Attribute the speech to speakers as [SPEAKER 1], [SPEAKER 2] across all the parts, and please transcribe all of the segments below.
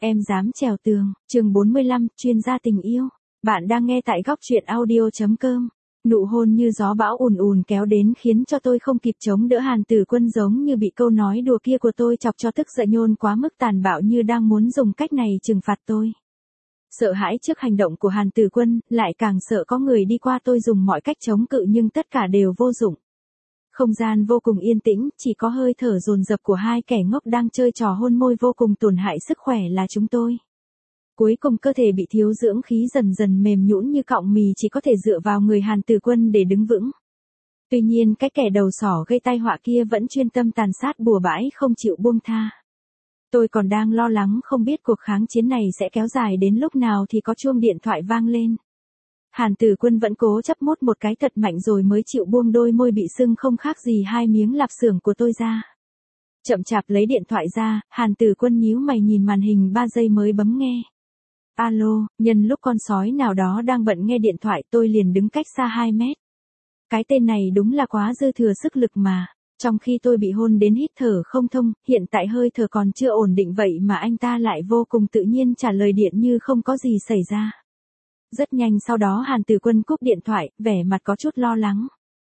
[SPEAKER 1] Em dám trèo tường, chương 45, chuyên gia tình yêu. Bạn đang nghe tại góc truyện audio.com. Nụ hôn như gió bão ùn ùn kéo đến khiến cho tôi không kịp chống đỡ. Hàn Tử Quân giống như bị câu nói đùa kia của tôi chọc cho tức giận, nhôn quá mức tàn bạo như đang muốn dùng cách này trừng phạt tôi. Sợ hãi trước hành động của Hàn Tử Quân, lại càng sợ có người đi qua. Tôi dùng mọi cách chống cự nhưng tất cả đều vô dụng. Không gian vô cùng yên tĩnh, chỉ có hơi thở dồn dập của hai kẻ ngốc đang chơi trò hôn môi vô cùng tổn hại sức khỏe là chúng tôi. Cuối cùng cơ thể bị thiếu dưỡng khí dần dần mềm nhũn như cọng mì, chỉ có thể dựa vào người Hàn Tử Quân để đứng vững. Tuy nhiên cái kẻ đầu sỏ gây tai họa kia vẫn chuyên tâm tàn sát bừa bãi không chịu buông tha. Tôi còn đang lo lắng không biết cuộc kháng chiến này sẽ kéo dài đến lúc nào thì có chuông điện thoại vang lên. Hàn Tử Quân vẫn cố chấp mốt một cái thật mạnh rồi mới chịu buông đôi môi bị sưng không khác gì hai miếng lạp xưởng của tôi ra. Chậm chạp lấy điện thoại ra, Hàn Tử Quân nhíu mày nhìn màn hình 3 giây mới bấm nghe. Alo, nhân lúc con sói nào đó đang bận nghe điện thoại tôi liền đứng cách xa 2 mét. Cái tên này đúng là quá dư thừa sức lực mà. Trong khi tôi bị hôn đến hít thở không thông, hiện tại hơi thở còn chưa ổn định vậy mà anh ta lại vô cùng tự nhiên trả lời điện như không có gì xảy ra. Rất nhanh sau đó Hàn Tử Quân cúp điện thoại, vẻ mặt có chút lo lắng.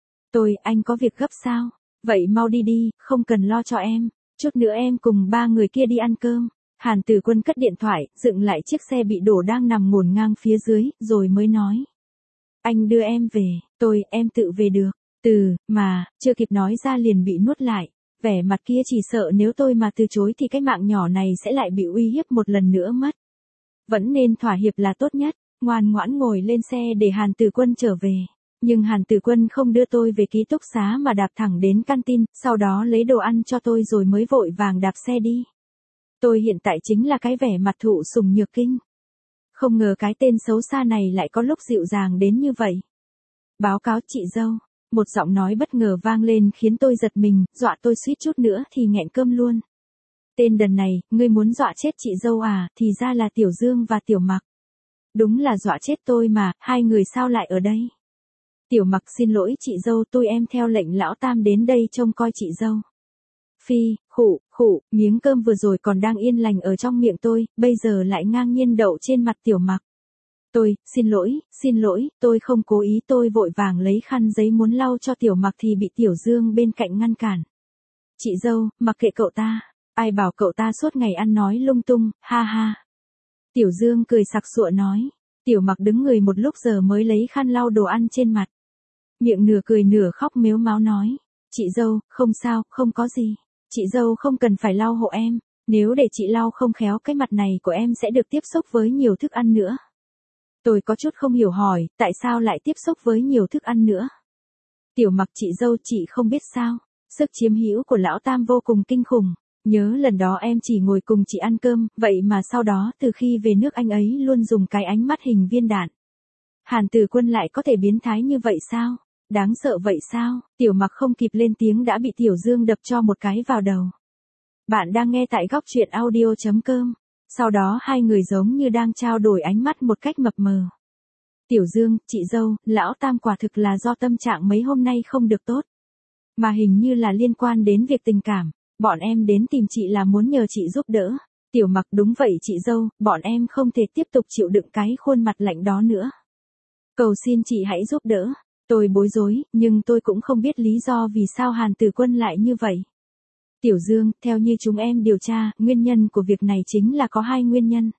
[SPEAKER 1] Anh có việc gấp sao? Vậy mau đi đi, không cần lo cho em. Chút nữa em cùng 3 người kia đi ăn cơm. Hàn Tử Quân cất điện thoại, dựng lại chiếc xe bị đổ đang nằm ngổn ngang phía dưới, rồi mới nói. Anh đưa em về, em tự về được. Mà, chưa kịp nói ra liền bị nuốt lại. Vẻ mặt kia chỉ sợ nếu tôi mà từ chối thì cái mạng nhỏ này sẽ lại bị uy hiếp một lần nữa mất. Vẫn nên thỏa hiệp là tốt nhất. Ngoan ngoãn ngồi lên xe để Hàn Tử Quân trở về. Nhưng Hàn Tử Quân không đưa tôi về ký túc xá mà đạp thẳng đến canteen, sau đó lấy đồ ăn cho tôi rồi mới vội vàng đạp xe đi. Tôi hiện tại chính là cái vẻ mặt thụ sủng nhược kinh. Không ngờ cái tên xấu xa này lại có lúc dịu dàng đến như vậy. Báo cáo chị dâu. Một giọng nói bất ngờ vang lên khiến tôi giật mình, dọa tôi suýt chút nữa thì nghẹn cơm luôn. Tên đần này, ngươi muốn dọa chết chị dâu à? Thì ra là Tiểu Dương và Tiểu Mặc. Đúng là dọa chết tôi mà, hai người sao lại ở đây? Tiểu Mặc xin lỗi chị dâu, em theo lệnh lão tam đến đây trông coi chị dâu. Phi, khụ, miếng cơm vừa rồi còn đang yên lành ở trong miệng tôi, bây giờ lại ngang nhiên đậu trên mặt Tiểu Mặc. Xin lỗi, tôi không cố ý. Tôi vội vàng lấy khăn giấy muốn lau cho Tiểu Mặc thì bị Tiểu Dương bên cạnh ngăn cản. Chị dâu, mặc kệ cậu ta, ai bảo cậu ta suốt ngày ăn nói lung tung, ha ha. Tiểu Dương cười sặc sụa nói. Tiểu Mặc đứng người một lúc giờ mới lấy khăn lau đồ ăn trên mặt. Miệng nửa cười nửa khóc mếu máo nói. Chị dâu, không sao, không có gì. Chị dâu không cần phải lau hộ em. Nếu để chị lau không khéo cái mặt này của em sẽ được tiếp xúc với nhiều thức ăn nữa. Tôi có chút không hiểu hỏi, tại sao lại tiếp xúc với nhiều thức ăn nữa? Tiểu Mặc chị dâu, chị không biết sao. Sức chiếm hữu của lão tam vô cùng kinh khủng. Nhớ lần đó em chỉ ngồi cùng chị ăn cơm, vậy mà sau đó từ khi về nước anh ấy luôn dùng cái ánh mắt hình viên đạn. Hàn Tử Quân lại có thể biến thái như vậy sao? Đáng sợ vậy sao? Tiểu Mặc không kịp lên tiếng đã bị Tiểu Dương đập cho một cái vào đầu. Bạn đang nghe tại góc truyện audio.com. Sau đó hai người giống như đang trao đổi ánh mắt một cách mập mờ. Tiểu Dương, chị dâu, lão tam quả thực là do tâm trạng mấy hôm nay không được tốt. Mà hình như là liên quan đến việc tình cảm. Bọn em đến tìm chị là muốn nhờ chị giúp đỡ. Tiểu Mặc đúng vậy chị dâu, bọn em không thể tiếp tục chịu đựng cái khuôn mặt lạnh đó nữa. Cầu xin chị hãy giúp đỡ. Tôi bối rối, nhưng tôi cũng không biết lý do vì sao Hàn Tử Quân lại như vậy. Tiểu Dương, theo như chúng em điều tra, nguyên nhân của việc này chính là có 2 nguyên nhân.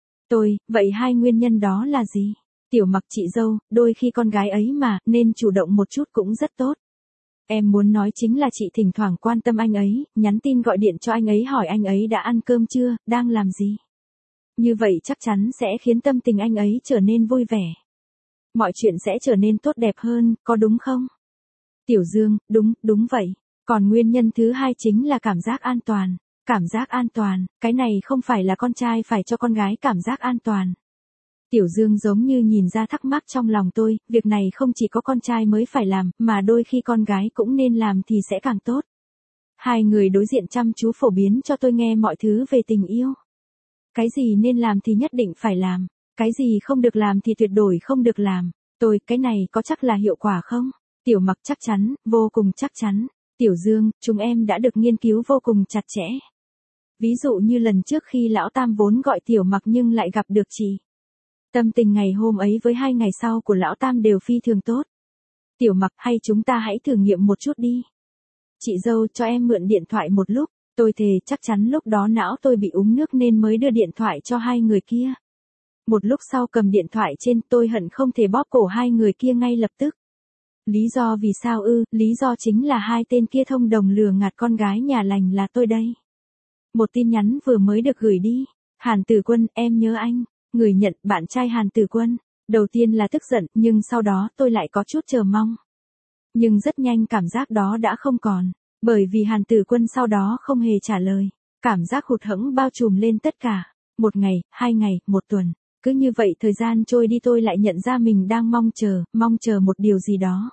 [SPEAKER 1] Vậy 2 nguyên nhân đó là gì? Tiểu Mặc chị dâu, đôi khi con gái ấy mà, nên chủ động một chút cũng rất tốt. Em muốn nói chính là chị thỉnh thoảng quan tâm anh ấy, nhắn tin gọi điện cho anh ấy hỏi anh ấy đã ăn cơm chưa, đang làm gì. Như vậy chắc chắn sẽ khiến tâm tình anh ấy trở nên vui vẻ. Mọi chuyện sẽ trở nên tốt đẹp hơn, có đúng không? Tiểu Dương, đúng vậy. Còn nguyên nhân thứ 2 chính là cảm giác an toàn. Cảm giác an toàn, cái này không phải là con trai phải cho con gái cảm giác an toàn. Tiểu Dương giống như nhìn ra thắc mắc trong lòng tôi, việc này không chỉ có con trai mới phải làm, mà đôi khi con gái cũng nên làm thì sẽ càng tốt. Hai người đối diện chăm chú phổ biến cho tôi nghe mọi thứ về tình yêu. Cái gì nên làm thì nhất định phải làm, cái gì không được làm thì tuyệt đối không được làm. Cái này có chắc là hiệu quả không? Tiểu Mặc chắc chắn, vô cùng chắc chắn. Tiểu Dương, chúng em đã được nghiên cứu vô cùng chặt chẽ. Ví dụ như lần trước khi lão Tam vốn gọi Tiểu Mặc nhưng lại gặp được chị. Tâm tình ngày hôm ấy với 2 ngày sau của lão Tam đều phi thường tốt. Tiểu Mặc, hay chúng ta hãy thử nghiệm một chút đi. Chị dâu, cho em mượn điện thoại một lúc. Tôi thề chắc chắn lúc đó não tôi bị uống nước nên mới đưa điện thoại cho hai người kia. Một lúc sau cầm điện thoại trên, tôi hận không thể bóp cổ hai người kia ngay lập tức. Lý do vì sao ư? Lý do chính là hai tên kia thông đồng lừa gạt con gái nhà lành là tôi đây. Một tin nhắn vừa mới được gửi đi. Hàn Tử Quân, em nhớ anh. Người nhận, bạn trai Hàn Tử Quân. Đầu tiên là tức giận, nhưng sau đó tôi lại có chút chờ mong. Nhưng rất nhanh cảm giác đó đã không còn. Bởi vì Hàn Tử Quân sau đó không hề trả lời. Cảm giác hụt hẫng bao trùm lên tất cả. 1 ngày, 2 ngày, 1 tuần. Cứ như vậy thời gian trôi đi, tôi lại nhận ra mình đang mong chờ một điều gì đó.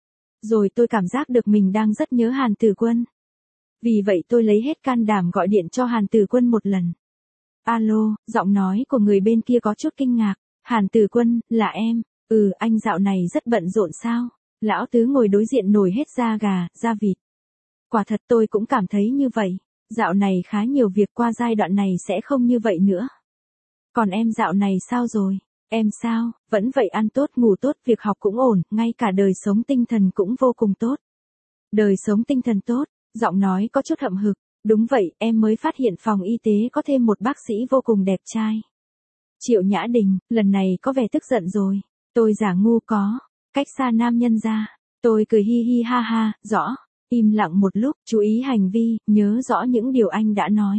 [SPEAKER 1] Rồi tôi cảm giác được mình đang rất nhớ Hàn Tử Quân. Vì vậy tôi lấy hết can đảm gọi điện cho Hàn Tử Quân một lần. Alo, giọng nói của người bên kia có chút kinh ngạc. Hàn Tử Quân, là em. Anh dạo này rất bận rộn sao? Lão Tứ ngồi đối diện nổi hết da gà, da vịt. Quả thật tôi cũng cảm thấy như vậy. Dạo này khá nhiều việc, qua giai đoạn này sẽ không như vậy nữa. Còn em dạo này sao rồi? Em sao? Vẫn vậy, ăn tốt, ngủ tốt, việc học cũng ổn, ngay cả đời sống tinh thần cũng vô cùng tốt. Đời sống tinh thần tốt, giọng nói có chút hậm hực. Đúng vậy, em mới phát hiện phòng y tế có thêm một bác sĩ vô cùng đẹp trai. Triệu Nhã Đình, lần này có vẻ tức giận rồi. Tôi giả ngu có. Cách xa nam nhân ra. Tôi cười hi hi ha ha, rõ. Im lặng một lúc, chú ý hành vi, nhớ rõ những điều anh đã nói.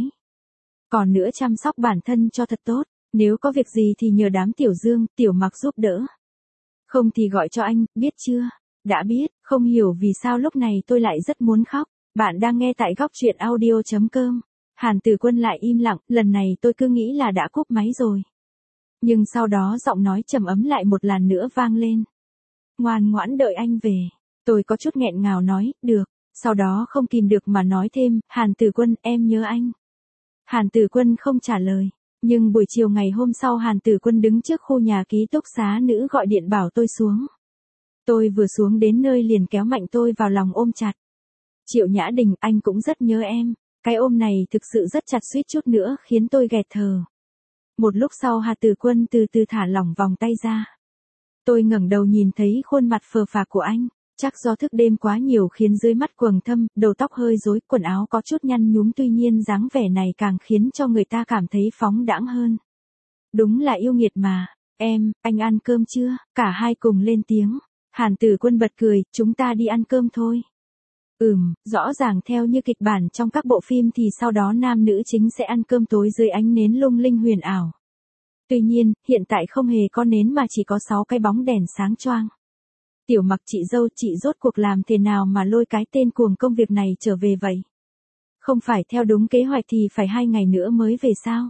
[SPEAKER 1] Còn nữa, chăm sóc bản thân cho thật tốt. Nếu có việc gì thì nhờ đám Tiểu Dương, Tiểu Mặc giúp đỡ. Không thì gọi cho anh, biết chưa? Đã biết. Không hiểu vì sao lúc này tôi lại rất muốn khóc. Bạn đang nghe tại góc truyện audio.com. Hàn Tử Quân lại im lặng, lần này tôi cứ nghĩ là đã cúp máy rồi. Nhưng sau đó giọng nói trầm ấm lại một lần nữa vang lên. Ngoan ngoãn đợi anh về. Tôi có chút nghẹn ngào nói, được. Sau đó không kìm được mà nói thêm, Hàn Tử Quân, em nhớ anh. Hàn Tử Quân không trả lời. Nhưng buổi chiều ngày hôm sau, Hàn Tử Quân đứng trước khu nhà ký túc xá nữ gọi điện bảo tôi xuống. Tôi vừa xuống đến nơi liền kéo mạnh tôi vào lòng ôm chặt. Triệu Nhã Đình, anh cũng rất nhớ em. Cái ôm này thực sự rất chặt, suýt chút nữa khiến tôi nghẹt thở. Một lúc sau Hàn Tử Quân từ từ thả lỏng vòng tay ra. Tôi ngẩng đầu nhìn thấy khuôn mặt phờ phạc của anh. Chắc do thức đêm quá nhiều khiến dưới mắt quầng thâm, đầu tóc hơi rối, quần áo có chút nhăn nhúm, tuy nhiên dáng vẻ này càng khiến cho người ta cảm thấy phóng đãng hơn. Đúng là yêu nghiệt mà. Em, anh ăn cơm chưa? Cả hai cùng lên tiếng. Hàn Tử Quân bật cười, chúng ta đi ăn cơm thôi. Rõ ràng theo như kịch bản trong các bộ phim thì sau đó nam nữ chính sẽ ăn cơm tối dưới ánh nến lung linh huyền ảo. Tuy nhiên, hiện tại không hề có nến mà chỉ có 6 cái bóng đèn sáng choang. Tiểu Mặc, chị dâu, chị rốt cuộc làm thế nào mà lôi cái tên cuồng công việc này trở về vậy? Không phải theo đúng kế hoạch thì phải 2 ngày nữa mới về sao?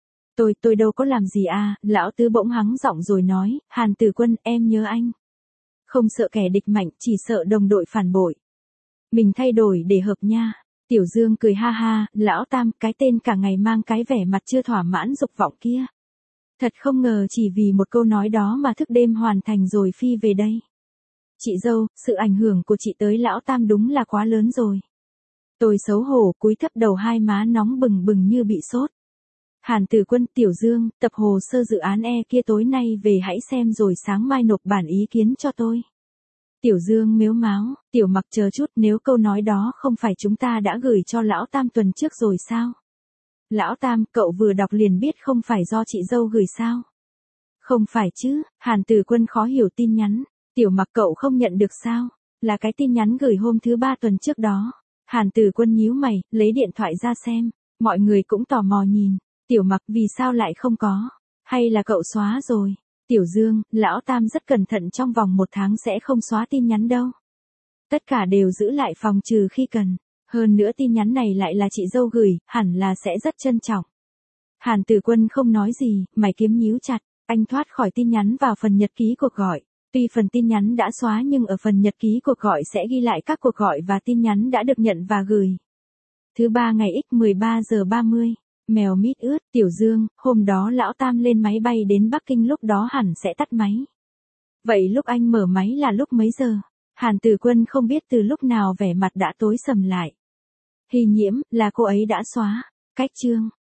[SPEAKER 1] Tôi đâu có làm gì à, lão Tứ bỗng hắng giọng rồi nói, Hàn Tử Quân, em nhớ anh. Không sợ kẻ địch mạnh, chỉ sợ đồng đội phản bội. Mình thay đổi để hợp nha. Tiểu Dương cười ha ha, lão Tam, cái tên cả ngày mang cái vẻ mặt chưa thỏa mãn dục vọng kia. Thật không ngờ chỉ vì một câu nói đó mà thức đêm hoàn thành rồi phi về đây. Chị dâu, sự ảnh hưởng của chị tới lão Tam đúng là quá lớn rồi. Tôi xấu hổ cúi thấp đầu, hai má nóng bừng bừng như bị sốt. Hàn Tử Quân, Tiểu Dương, tập hồ sơ dự án kia tối nay về hãy xem rồi sáng mai nộp bản ý kiến cho tôi. Tiểu Dương mếu máo, Tiểu Mặc chờ chút, nếu câu nói đó không phải chúng ta đã gửi cho lão Tam tuần trước rồi sao? Lão Tam, cậu vừa đọc liền biết không phải do chị dâu gửi sao? Không phải chứ, Hàn Tử Quân khó hiểu tin nhắn. Tiểu Mặc, cậu không nhận được sao? Là cái tin nhắn gửi hôm thứ 3 tuần trước đó. Hàn Tử Quân nhíu mày, lấy điện thoại ra xem. Mọi người cũng tò mò nhìn. Tiểu Mặc, vì sao lại không có? Hay là cậu xóa rồi? Tiểu Dương, lão Tam rất cẩn thận, trong vòng 1 tháng sẽ không xóa tin nhắn đâu. Tất cả đều giữ lại phòng trừ khi cần. Hơn nữa tin nhắn này lại là chị dâu gửi, hẳn là sẽ rất trân trọng. Hàn Tử Quân không nói gì, mày kiếm nhíu chặt. Anh thoát khỏi tin nhắn vào phần nhật ký cuộc gọi. Tuy phần tin nhắn đã xóa nhưng ở phần nhật ký cuộc gọi sẽ ghi lại các cuộc gọi và tin nhắn đã được nhận và gửi. Thứ 3 ngày X 13 giờ 30. Mèo mít ướt, Tiểu Dương, hôm đó lão Tam lên máy bay đến Bắc Kinh, lúc đó hẳn sẽ tắt máy. Vậy lúc anh mở máy là lúc mấy giờ? Hàn Tử Quân không biết từ lúc nào vẻ mặt đã tối sầm lại. Hy Nhiễm, là cô ấy đã xóa. Cách chương